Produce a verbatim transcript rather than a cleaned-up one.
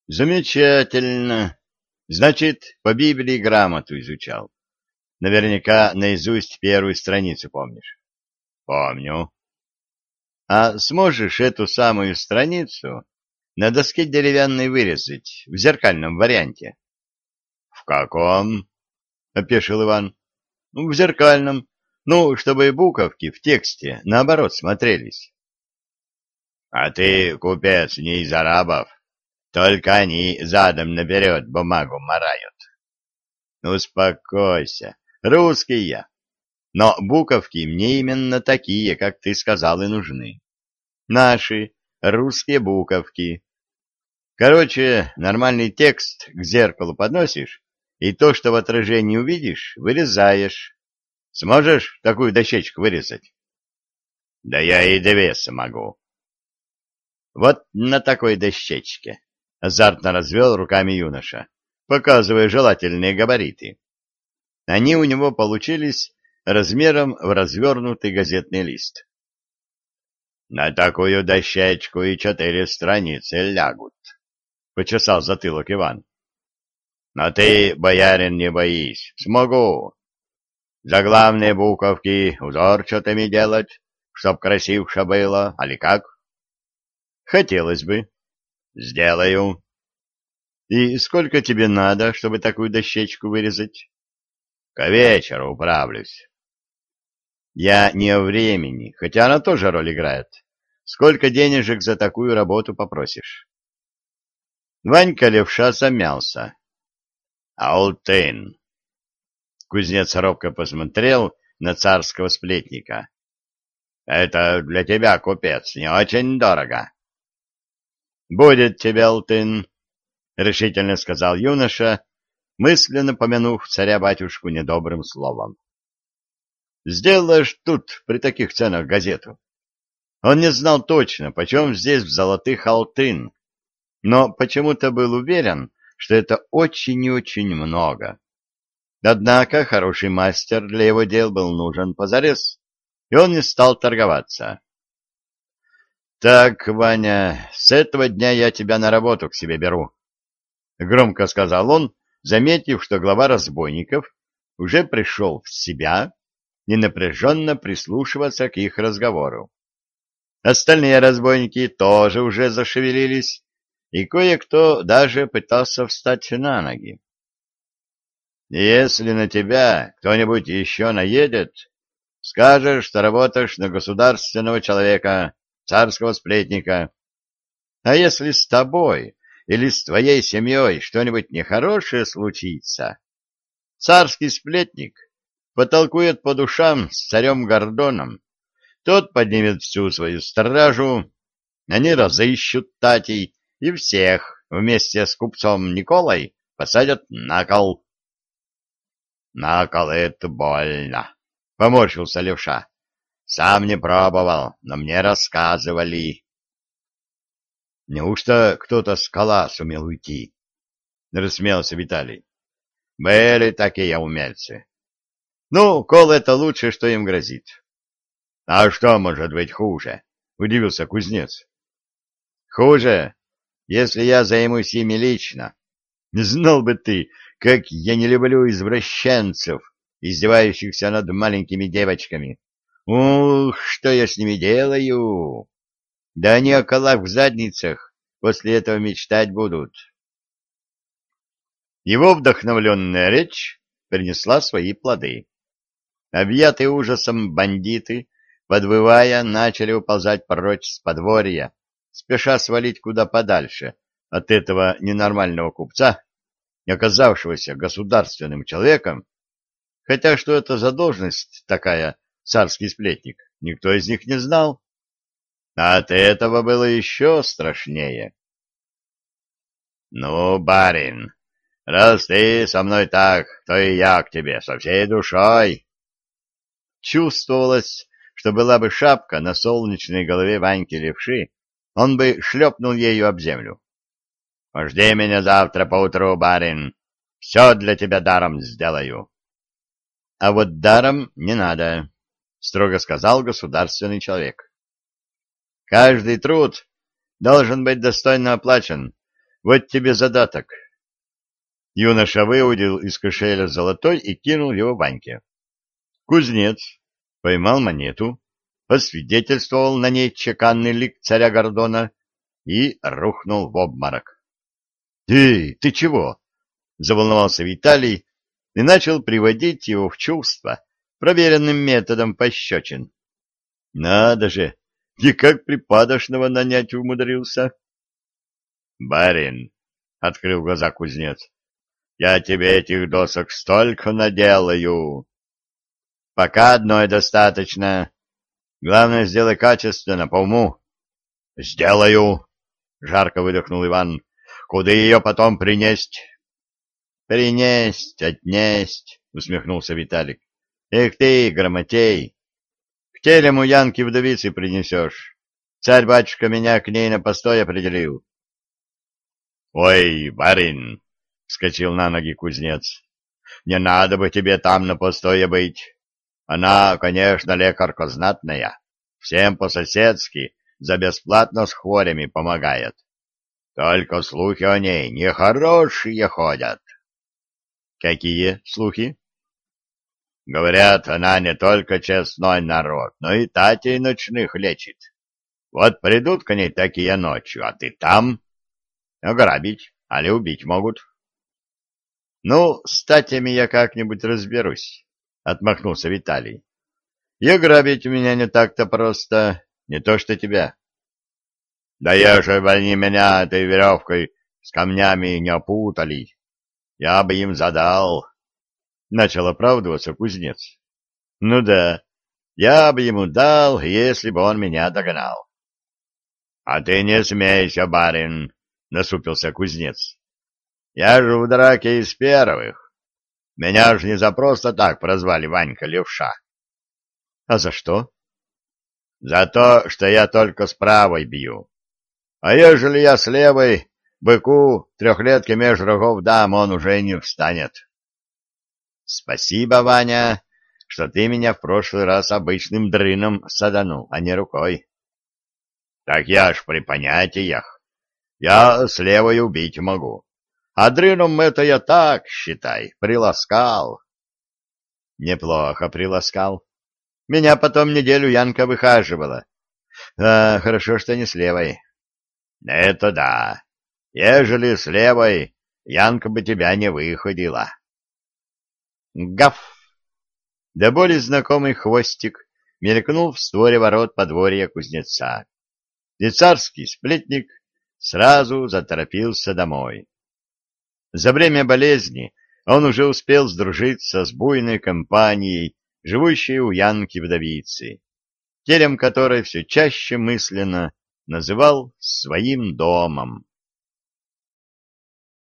Замечательно. Значит, по Библии грамоту изучал. Наверняка наизусть первую страницу помнишь. Помню. А сможешь эту самую страницу на доске деревянной вырезать в зеркальном варианте? В каком? Опешил Иван. Ну, в зеркальном. Ну, чтобы буковки в тексте наоборот смотрелись. А ты, купец, не из арабов. Только они задом наперед бумагу марают. Успокойся. Русский я. Но буковки мне именно такие, как ты сказал, и нужны. Наши русские буковки. Короче, нормальный текст к зеркалу подносишь, и то, что в отражении увидишь, вырезаешь. Сможешь такую дощечку вырезать? Да я и две смогу. Вот на такой дощечке. Азартно развел руками юноша, показывая желательные габариты. Они у него получились размером в развернутый газетный лист. На такую дощечку и четыре страницы лягут, — почесал затылок Иван. Но ты, боярин, не боись, смогу. Заглавные буковки узорчатыми делать, чтоб красивше было, али как? Хотелось бы. Сделаю. И сколько тебе надо, чтобы такую дощечку вырезать? К вечеру управлюсь. Я не о времени, хотя она тоже роль играет. Сколько денежек за такую работу попросишь? Ванька левша замялся. Алтын. Кузнец робко посмотрел на царского сплетника. Это для тебя, купец, не очень дорого. Будет тебе алтын, решительно сказал юноша, мысленно помянув царя-батюшку недобрым словом. Сделаешь тут при таких ценах газету. Он не знал точно, почем здесь в золотых алтын, но почему-то был уверен, что это очень и очень много. Однако хороший мастер для его дел был нужен позарез, и он не стал торговаться. — Так, Ваня, с этого дня я тебя на работу к себе беру, — громко сказал он, заметив, что глава разбойников уже пришел в себя и напряженно прислушиваться к их разговору. Остальные разбойники тоже уже зашевелились, и кое-кто даже пытался встать на ноги. Если на тебя кто-нибудь еще наедет, скажешь, что работаешь на государственного человека, царского сплетника. А если с тобой или с твоей семьей что-нибудь нехорошее случится, царский сплетник потолкует по душам с царем Гордоном, тот поднимет всю свою стражу, они разыщут татей и всех вместе с купцом Николой посадят на кол. — На кол это больно, — поморщился левша. — Сам не пробовал, но мне рассказывали. — Неужто кто-то с кола сумел уйти? — рассмеялся Виталий. — Были такие умельцы. — Ну, кол — это лучшее, что им грозит. — А что может быть хуже? — удивился кузнец. — Хуже, если я займусь ими лично. Знал бы ты, как я не люблю извращенцев, издевающихся над маленькими девочками. Ух, что я с ними делаю! Да они о колах в задницах после этого мечтать будут. Его вдохновленная речь принесла свои плоды. Объятые ужасом бандиты, подвывая, начали уползать прочь с подворья, спеша свалить куда подальше от этого ненормального купца, оказавшегося государственным человеком, хотя что это за должность такая, царский сплетник, никто из них не знал. А от этого было еще страшнее. — Ну, барин, раз ты со мной так, то и я к тебе со всей душой. Чувствовалось, что была бы шапка на солнечной голове Ваньки левши, он бы шлепнул ею об землю. — Жди меня завтра поутру, барин, все для тебя даром сделаю. — А вот даром не надо, — строго сказал государственный человек. — Каждый труд должен быть достойно оплачен, Вот тебе задаток. Юноша выудил из кошеля золотой и кинул его Ваньке. Кузнец поймал монету, посвидетельствовал на ней чеканный лик царя Гордона и рухнул в обморок. — Эй, ты чего? — заволновался Виталий и начал приводить его в чувство проверенным методом пощечин. — Надо же, и как припадочного нанять умудрился. — Барин, — открыл глаза кузнец, — я тебе этих досок столько наделаю. — Пока одной достаточно. Главное, сделай качественно, по уму. — Сделаю, — жарко выдохнул Иван. — Куда ее потом принесть? — Принесть, отнесть, — усмехнулся Виталик. — Эх ты, грамотей! К телему Янки вдовицы принесешь. Царь-батюшка меня к ней на постой определил. — Ой, барин! — вскочил на ноги кузнец. — Не надо бы тебе там на постое быть. Она, конечно, лекарка знатная, всем по-соседски за бесплатно с хворями помогает. Только слухи о ней нехорошие ходят. — Какие слухи? — Говорят, она не только честной народ, но и татей ночных лечит. Вот придут к ней такие ночью, а ты там. Ограбить, али убить могут. — Ну, с татями я как-нибудь разберусь, — отмахнулся Виталий. — И ограбить меня не так-то просто, не то что тебя. — Да ежели бы они меня этой веревкой с камнями не опутали, я бы им задал, — начал оправдываться кузнец. — Ну да, я бы ему дал, если бы он меня догнал. — А ты не смейся, барин, — насупился кузнец. — Я же в драке из первых. Меня ж не за просто так прозвали Ванька Левша. — А за что? — За то, что я только с правой бью. А ежели я с левой, быку трехлетки меж рогов дам, он уже не встанет. — Спасибо, Ваня, что ты меня в прошлый раз обычным дрыном саданул, а не рукой. — Так я ж при понятиях. Я с левой убить могу. А дрыном это я так, считай, приласкал. — Неплохо приласкал. Меня потом неделю Янка выхаживала. А, хорошо, что не с левой. — Это да. Ежели с левой, Янка бы тебя не выходила. Гав! До боли знакомый хвостик мелькнул в створе ворот подворья кузнеца. И царский сплетник сразу заторопился домой. За время болезни он уже успел сдружиться с буйной компанией, живущей у Янки-вдовицы, терем которой все чаще мысленно называл своим домом.